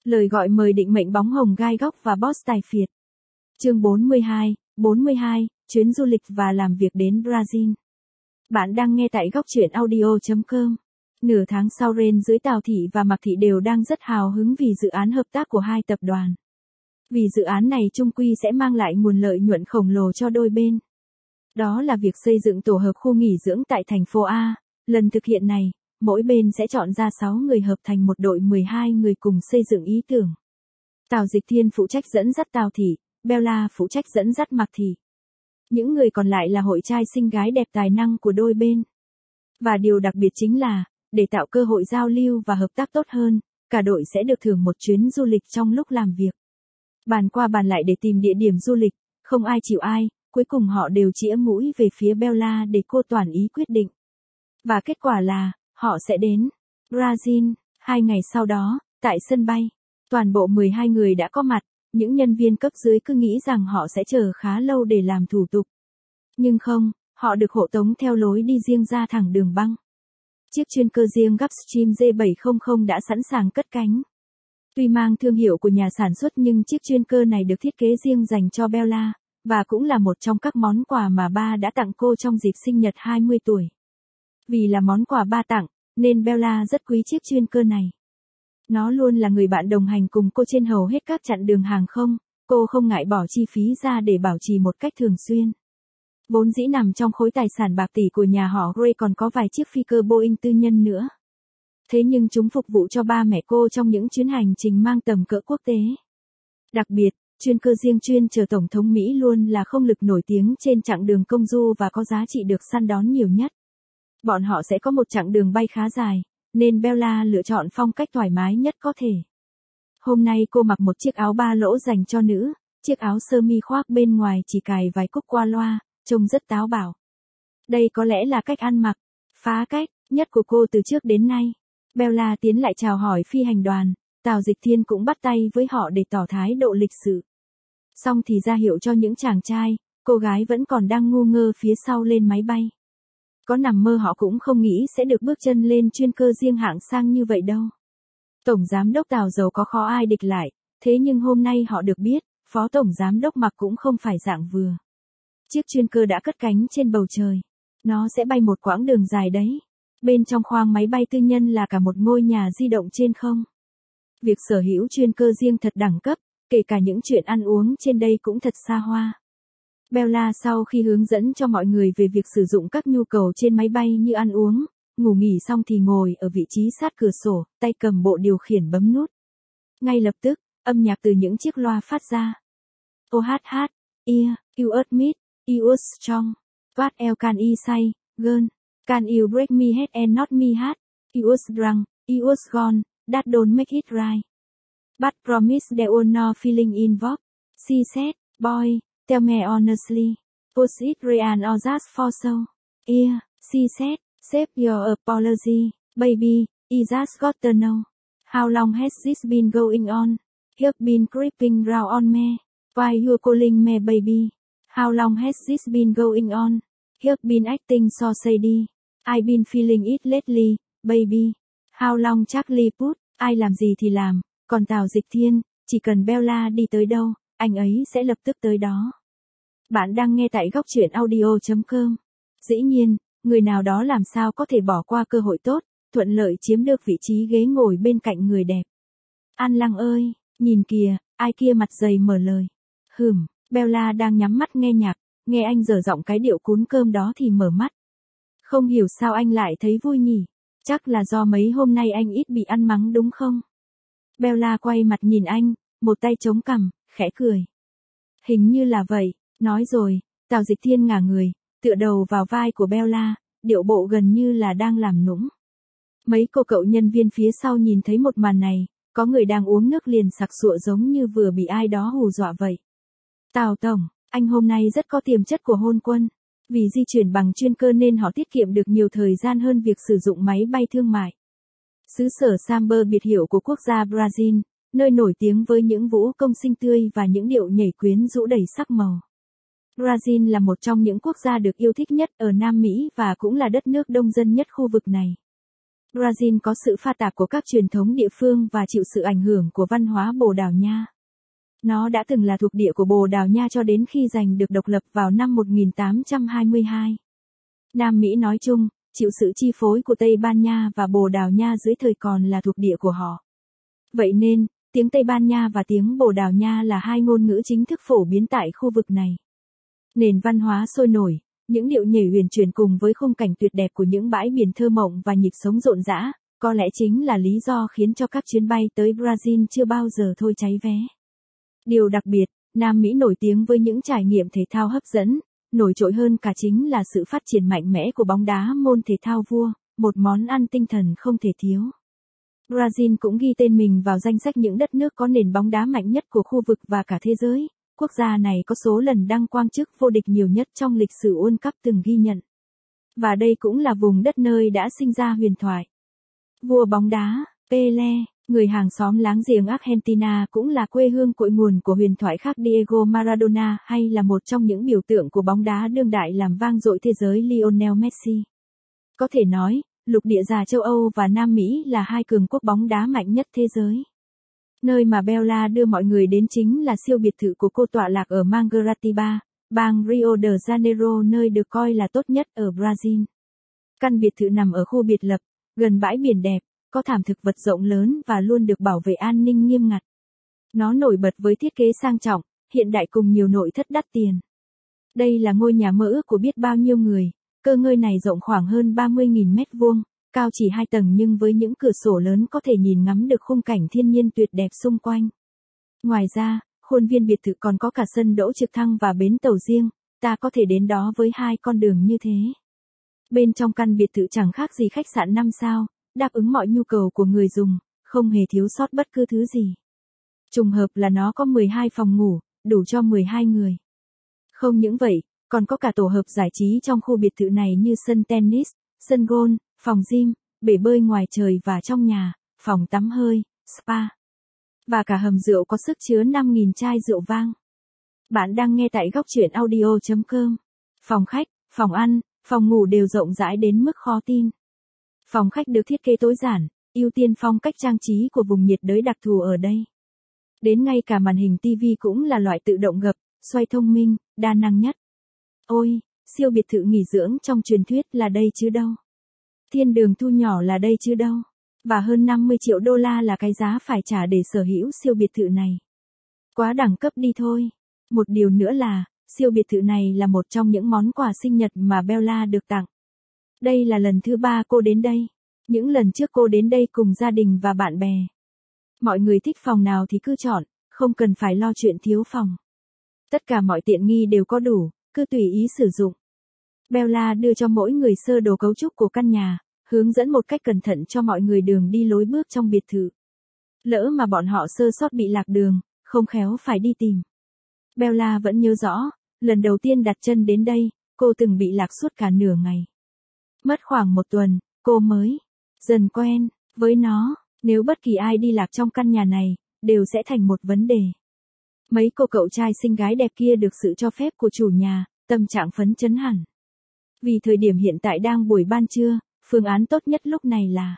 Lời gọi mời định mệnh bóng hồng gai góc và boss tài phiệt. Chương 42, chuyến du lịch và làm việc đến Brazil. Bạn đang nghe tại góc truyện audio.com. Nửa tháng sau Ren dưới Tào Thị và Mạc Thị đều đang rất hào hứng vì dự án hợp tác của hai tập đoàn. Vì dự án này chung quy sẽ mang lại nguồn lợi nhuận khổng lồ cho đôi bên. Đó là việc xây dựng tổ hợp khu nghỉ dưỡng tại thành phố A. Lần thực hiện này, mỗi bên sẽ chọn ra 6 người hợp thành một đội 12 người cùng xây dựng ý tưởng. Tào Dịch Thiên phụ trách dẫn dắt Tào Thị, Bella phụ trách dẫn dắt Mạc Thị. Những người còn lại là hội trai xinh gái đẹp tài năng của đôi bên. Và điều đặc biệt chính là, để tạo cơ hội giao lưu và hợp tác tốt hơn, cả đội sẽ được thưởng một chuyến du lịch trong lúc làm việc. Bàn qua bàn lại để tìm địa điểm du lịch, không ai chịu ai, cuối cùng họ đều chĩa mũi về phía Bella để cô toàn ý quyết định. Và kết quả là, họ sẽ đến Brazil. 2 ngày sau đó, tại sân bay, toàn bộ 12 người đã có mặt, những nhân viên cấp dưới cứ nghĩ rằng họ sẽ chờ khá lâu để làm thủ tục. Nhưng không, họ được hộ tống theo lối đi riêng ra thẳng đường băng. Chiếc chuyên cơ riêng Gulfstream G700 đã sẵn sàng cất cánh. Tuy mang thương hiệu của nhà sản xuất nhưng chiếc chuyên cơ này được thiết kế riêng dành cho Bella, và cũng là một trong các món quà mà ba đã tặng cô trong dịp sinh nhật 20 tuổi. Vì là món quà ba tặng, nên Bella rất quý chiếc chuyên cơ này. Nó luôn là người bạn đồng hành cùng cô trên hầu hết các chặng đường hàng không, cô không ngại bỏ chi phí ra để bảo trì một cách thường xuyên. Vốn dĩ nằm trong khối tài sản bạc tỷ của nhà họ Gray còn có vài chiếc phi cơ Boeing tư nhân nữa. Thế nhưng chúng phục vụ cho ba mẹ cô trong những chuyến hành trình mang tầm cỡ quốc tế. Đặc biệt, chuyên cơ riêng chuyên chở Tổng thống Mỹ luôn là không lực nổi tiếng trên chặng đường công du và có giá trị được săn đón nhiều nhất. Bọn họ sẽ có một chặng đường bay khá dài, nên Bella lựa chọn phong cách thoải mái nhất có thể. Hôm nay cô mặc một chiếc áo ba lỗ dành cho nữ, chiếc áo sơ mi khoác bên ngoài chỉ cài vài cúc qua loa, trông rất táo bạo. Đây có lẽ là cách ăn mặc phá cách nhất của cô từ trước đến nay. Bella tiến lại chào hỏi phi hành đoàn, Tào Dịch Thiên cũng bắt tay với họ để tỏ thái độ lịch sự. Xong thì ra hiệu cho những chàng trai, cô gái vẫn còn đang ngu ngơ phía sau lên máy bay. Có nằm mơ họ cũng không nghĩ sẽ được bước chân lên chuyên cơ riêng hạng sang như vậy đâu. Tổng giám đốc Tào giàu có khó ai địch lại, thế nhưng hôm nay họ được biết, phó tổng giám đốc Mạc cũng không phải dạng vừa. Chiếc chuyên cơ đã cất cánh trên bầu trời. Nó sẽ bay một quãng đường dài đấy. Bên trong khoang máy bay tư nhân là cả một ngôi nhà di động trên không. Việc sở hữu chuyên cơ riêng thật đẳng cấp, kể cả những chuyện ăn uống trên đây cũng thật xa hoa. Bella sau khi hướng dẫn cho mọi người về việc sử dụng các nhu cầu trên máy bay như ăn uống, ngủ nghỉ xong thì ngồi ở vị trí sát cửa sổ, tay cầm bộ điều khiển bấm nút. Ngay lập tức, âm nhạc từ những chiếc loa phát ra. Oh hát, you admit, you are strong. What else can I say, girl? Can you break me head and not me heart? You was drunk, you was gone, that don't make it right. But promise there were no feeling involved. She said, boy, tell me honestly, was it real or just for show? Yeah, she said, save your apology, baby, I just got to know. How long has this been going on? You've been creeping round on me. Why you calling me baby? How long has this been going on? You've been acting so shady. I've been feeling it lately, baby. How long Charlie put, ai làm gì thì làm, còn Tào Dịch Thiên, chỉ cần Bella đi tới đâu, anh ấy sẽ lập tức tới đó. Bạn đang nghe tại góc truyện audio.com. Dĩ nhiên, người nào đó làm sao có thể bỏ qua cơ hội tốt, thuận lợi chiếm được vị trí ghế ngồi bên cạnh người đẹp. An Lăng ơi, nhìn kìa, ai kia mặt dày mở lời. Bella đang nhắm mắt nghe nhạc, nghe anh dở giọng cái điệu cún cơm đó thì mở mắt. Không hiểu sao anh lại thấy vui nhỉ, chắc là do mấy hôm nay anh ít bị ăn mắng đúng không? Bella quay mặt nhìn anh, một tay chống cằm, khẽ cười. Hình như là vậy, nói rồi, Tào Dịch Thiên ngả người, tựa đầu vào vai của Bella, điệu bộ gần như là đang làm nũng. Mấy cô cậu nhân viên phía sau nhìn thấy một màn này, có người đang uống nước liền sặc sụa giống như vừa bị ai đó hù dọa vậy. Tào tổng, anh hôm nay rất có tiềm chất của hôn quân. Vì di chuyển bằng chuyên cơ nên họ tiết kiệm được nhiều thời gian hơn việc sử dụng máy bay thương mại. Xứ sở Samba biệt hiệu của quốc gia Brazil, nơi nổi tiếng với những vũ công xinh tươi và những điệu nhảy quyến rũ đầy sắc màu. Brazil là một trong những quốc gia được yêu thích nhất ở Nam Mỹ và cũng là đất nước đông dân nhất khu vực này. Brazil có sự pha tạp của các truyền thống địa phương và chịu sự ảnh hưởng của văn hóa Bồ Đào Nha. Nó đã từng là thuộc địa của Bồ Đào Nha cho đến khi giành được độc lập vào năm 1822. Nam Mỹ nói chung, chịu sự chi phối của Tây Ban Nha và Bồ Đào Nha dưới thời còn là thuộc địa của họ. Vậy nên, tiếng Tây Ban Nha và tiếng Bồ Đào Nha là hai ngôn ngữ chính thức phổ biến tại khu vực này. Nền văn hóa sôi nổi, những điệu nhảy huyền chuyển cùng với khung cảnh tuyệt đẹp của những bãi biển thơ mộng và nhịp sống rộn rã, có lẽ chính là lý do khiến cho các chuyến bay tới Brazil chưa bao giờ thôi cháy vé. Điều đặc biệt, Nam Mỹ nổi tiếng với những trải nghiệm thể thao hấp dẫn, nổi trội hơn cả chính là sự phát triển mạnh mẽ của bóng đá môn thể thao vua, một món ăn tinh thần không thể thiếu. Brazil cũng ghi tên mình vào danh sách những đất nước có nền bóng đá mạnh nhất của khu vực và cả thế giới. Quốc gia này có số lần đăng quang chức vô địch nhiều nhất trong lịch sử World Cup từng ghi nhận. Và đây cũng là vùng đất nơi đã sinh ra huyền thoại. Vua bóng đá, Pelé, người hàng xóm láng giềng Argentina cũng là quê hương cội nguồn của huyền thoại khác Diego Maradona hay là một trong những biểu tượng của bóng đá đương đại làm vang dội thế giới Lionel Messi. Có thể nói, lục địa già châu Âu và Nam Mỹ là hai cường quốc bóng đá mạnh nhất thế giới. Nơi mà Bella đưa mọi người đến chính là siêu biệt thự của cô tọa lạc ở Mangaratiba, bang Rio de Janeiro, nơi được coi là tốt nhất ở Brazil. Căn biệt thự nằm ở khu biệt lập, gần bãi biển đẹp, có thảm thực vật rộng lớn và luôn được bảo vệ an ninh nghiêm ngặt. Nó nổi bật với thiết kế sang trọng, hiện đại cùng nhiều nội thất đắt tiền. Đây là ngôi nhà mơ ước của biết bao nhiêu người, cơ ngơi này rộng khoảng hơn 30.000 mét vuông. Cao chỉ 2 tầng nhưng với những cửa sổ lớn có thể nhìn ngắm được khung cảnh thiên nhiên tuyệt đẹp xung quanh. Ngoài ra, khuôn viên biệt thự còn có cả sân đỗ trực thăng và bến tàu riêng, ta có thể đến đó với 2 con đường như thế. Bên trong căn biệt thự chẳng khác gì khách sạn 5 sao, đáp ứng mọi nhu cầu của người dùng, không hề thiếu sót bất cứ thứ gì. Trùng hợp là nó có 12 phòng ngủ, đủ cho 12 người. Không những vậy, còn có cả tổ hợp giải trí trong khu biệt thự này như sân tennis, sân golf, phòng gym, bể bơi ngoài trời và trong nhà, phòng tắm hơi, spa. Và cả hầm rượu có sức chứa 5.000 chai rượu vang. Bạn đang nghe tại góc truyện audio.com. Phòng khách, phòng ăn, phòng ngủ đều rộng rãi đến mức khó tin. Phòng khách được thiết kế tối giản, ưu tiên phong cách trang trí của vùng nhiệt đới đặc thù ở đây. Đến ngay cả màn hình TV cũng là loại tự động gập, xoay thông minh, đa năng nhất. Ôi, siêu biệt thự nghỉ dưỡng trong truyền thuyết là đây chứ đâu. Thiên đường thu nhỏ là đây chứ đâu. Và hơn 50 triệu đô la là cái giá phải trả để sở hữu siêu biệt thự này. Quá đẳng cấp đi thôi. Một điều nữa là, siêu biệt thự này là một trong những món quà sinh nhật mà Bella được tặng. Đây là lần thứ 3 cô đến đây. Những lần trước cô đến đây cùng gia đình và bạn bè. Mọi người thích phòng nào thì cứ chọn, không cần phải lo chuyện thiếu phòng. Tất cả mọi tiện nghi đều có đủ, cứ tùy ý sử dụng. Bella đưa cho mỗi người sơ đồ cấu trúc của căn nhà, hướng dẫn một cách cẩn thận cho mọi người đường đi lối bước trong biệt thự. Lỡ mà bọn họ sơ sót bị lạc đường, không khéo phải đi tìm. Bella vẫn nhớ rõ, lần đầu tiên đặt chân đến đây, cô từng bị lạc suốt cả nửa ngày. Mất khoảng 1 tuần, cô mới dần quen với nó. Nếu bất kỳ ai đi lạc trong căn nhà này, đều sẽ thành một vấn đề. Mấy cô cậu trai xinh gái đẹp kia được sự cho phép của chủ nhà, tâm trạng phấn chấn hẳn. Vì thời điểm hiện tại đang buổi ban trưa, phương án tốt nhất lúc này là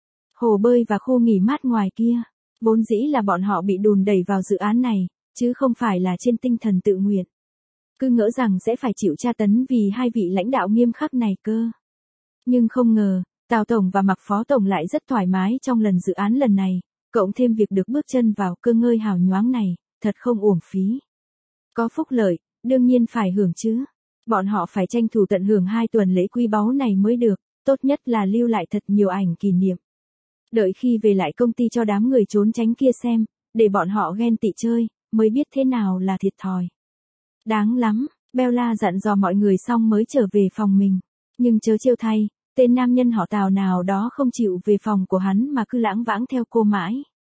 hồ bơi và khu nghỉ mát ngoài kia. Vốn dĩ là bọn họ bị đùn đẩy vào dự án này, chứ không phải là trên tinh thần tự nguyện. Cứ ngỡ rằng sẽ phải chịu tra tấn vì hai vị lãnh đạo nghiêm khắc này cơ. Nhưng không ngờ, Tào Tổng và Mạc Phó Tổng lại rất thoải mái trong dự án lần này, cộng thêm việc được bước chân vào cơ ngơi hào nhoáng này, thật không uổng phí. Có phúc lợi, đương nhiên phải hưởng chứ. Bọn họ phải tranh thủ tận hưởng 2 tuần lễ quý báu này mới được, tốt nhất là lưu lại thật nhiều ảnh kỷ niệm. Đợi khi về lại công ty cho đám người trốn tránh kia xem, để bọn họ ghen tị chơi, mới biết thế nào là thiệt thòi. Đáng lắm, Bella dặn dò mọi người xong mới trở về phòng mình. Nhưng chớ trêu thay, tên nam nhân họ Tào nào đó không chịu về phòng của hắn mà cứ lãng vãng theo cô mãi.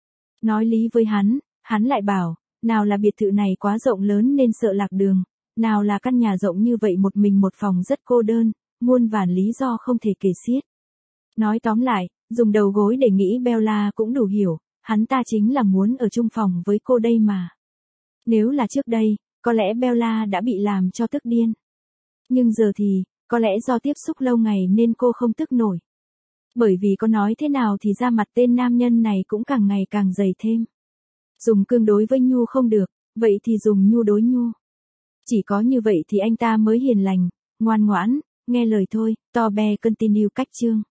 Nói lý với hắn lại bảo, nào là biệt thự này quá rộng lớn nên sợ lạc đường, nào là căn nhà rộng như vậy một mình một phòng rất cô đơn, muôn vàn lý do không thể kể xiết. Nói tóm lại, dùng đầu gối để nghĩ Bella cũng đủ hiểu, hắn ta chính là muốn ở chung phòng với cô đây mà. Nếu là trước đây, có lẽ Bella đã bị làm cho tức điên. Nhưng giờ thì, có lẽ do tiếp xúc lâu ngày nên cô không tức nổi. Bởi vì có nói thế nào thì da mặt tên nam nhân này cũng càng ngày càng dày thêm. Dùng cương đối với Nhu không được, vậy thì dùng Nhu đối Nhu. Chỉ có như vậy thì anh ta mới hiền lành, ngoan ngoãn, nghe lời thôi. Tobe continue cách chương.